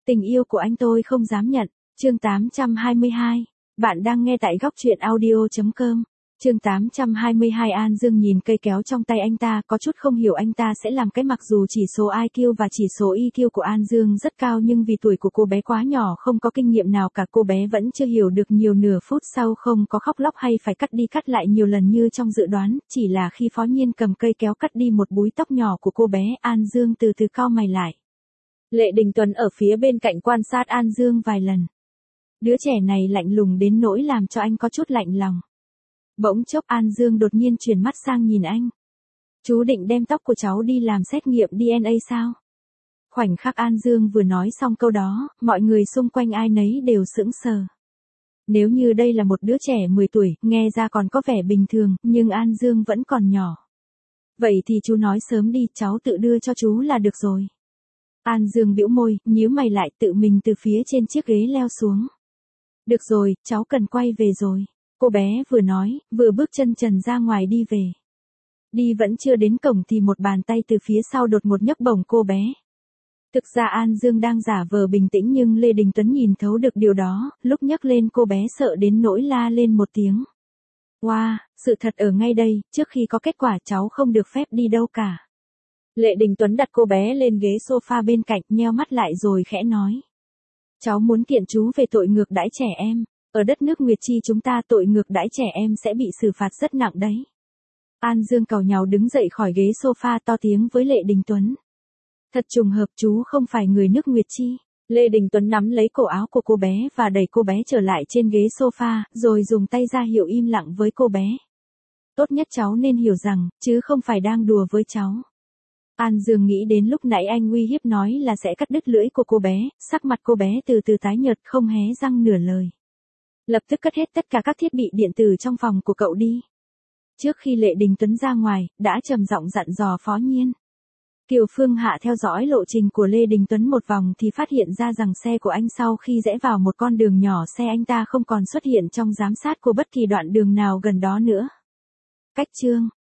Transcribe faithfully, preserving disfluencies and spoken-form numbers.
Tình yêu của anh tôi không dám nhận. Chương tám trăm hai mươi hai. Bạn đang nghe tại góc truyện audio chấm com. Chương tám trăm hai mươi hai. An Dương nhìn cây kéo trong tay anh ta, có chút không hiểu anh ta sẽ làm cái, mặc dù chỉ số i kiu và chỉ số e kiu của An Dương rất cao, nhưng vì tuổi của cô bé quá nhỏ, không có kinh nghiệm nào cả, cô bé vẫn chưa hiểu được. Nhiều nửa phút sau không có khóc lóc hay phải cắt đi cắt lại nhiều lần như trong dự đoán, chỉ là khi Phó Nhiên cầm cây kéo cắt đi một búi tóc nhỏ của cô bé, An Dương từ từ cau mày lại. Lệ Đình Tuấn ở phía bên cạnh quan sát An Dương vài lần. Đứa trẻ này lạnh lùng đến nỗi làm cho anh có chút lạnh lòng. Bỗng chốc An Dương đột nhiên chuyển mắt sang nhìn anh. Chú định đem tóc của cháu đi làm xét nghiệm đê en a sao? Khoảnh khắc An Dương vừa nói xong câu đó, mọi người xung quanh ai nấy đều sững sờ. Nếu như đây là một đứa trẻ mười tuổi, nghe ra còn có vẻ bình thường, nhưng An Dương vẫn còn nhỏ. Vậy thì chú nói sớm đi, cháu tự đưa cho chú là được rồi. An Dương bĩu môi, nhíu mày lại, tự mình từ phía trên chiếc ghế leo xuống. Được rồi, cháu cần quay về rồi. Cô bé vừa nói, vừa bước chân trần ra ngoài đi về. Đi vẫn chưa đến cổng thì một bàn tay từ phía sau đột ngột nhấc bổng cô bé. Thực ra An Dương đang giả vờ bình tĩnh, nhưng Lê Đình Tuấn nhìn thấu được điều đó, lúc nhấc lên cô bé sợ đến nỗi la lên một tiếng. Wow, sự thật ở ngay đây, trước khi có kết quả cháu không được phép đi đâu cả. Lệ Đình Tuấn đặt cô bé lên ghế sofa bên cạnh, nheo mắt lại rồi khẽ nói. Cháu muốn kiện chú về tội ngược đãi trẻ em. Ở đất nước Nguyệt Chi chúng ta tội ngược đãi trẻ em sẽ bị xử phạt rất nặng đấy. An Dương càu nhàu đứng dậy khỏi ghế sofa, to tiếng với Lệ Đình Tuấn. Thật trùng hợp, chú không phải người nước Nguyệt Chi. Lê Đình Tuấn nắm lấy cổ áo của cô bé và đẩy cô bé trở lại trên ghế sofa, rồi dùng tay ra hiệu im lặng với cô bé. Tốt nhất cháu nên hiểu rằng, chứ không phải đang đùa với cháu. An Dương nghĩ đến lúc nãy anh uy hiếp nói là sẽ cắt đứt lưỡi của cô bé, sắc mặt cô bé từ từ tái nhợt, không hé răng nửa lời. Lập tức cất hết tất cả các thiết bị điện tử trong phòng của cậu đi. Trước khi Lệ Đình Tuấn ra ngoài, đã trầm giọng dặn dò Phó Nhiên. Kiều Phương Hạ theo dõi lộ trình của Lê Đình Tuấn một vòng thì phát hiện ra rằng xe của anh sau khi rẽ vào một con đường nhỏ, xe anh ta không còn xuất hiện trong giám sát của bất kỳ đoạn đường nào gần đó nữa. Cách chương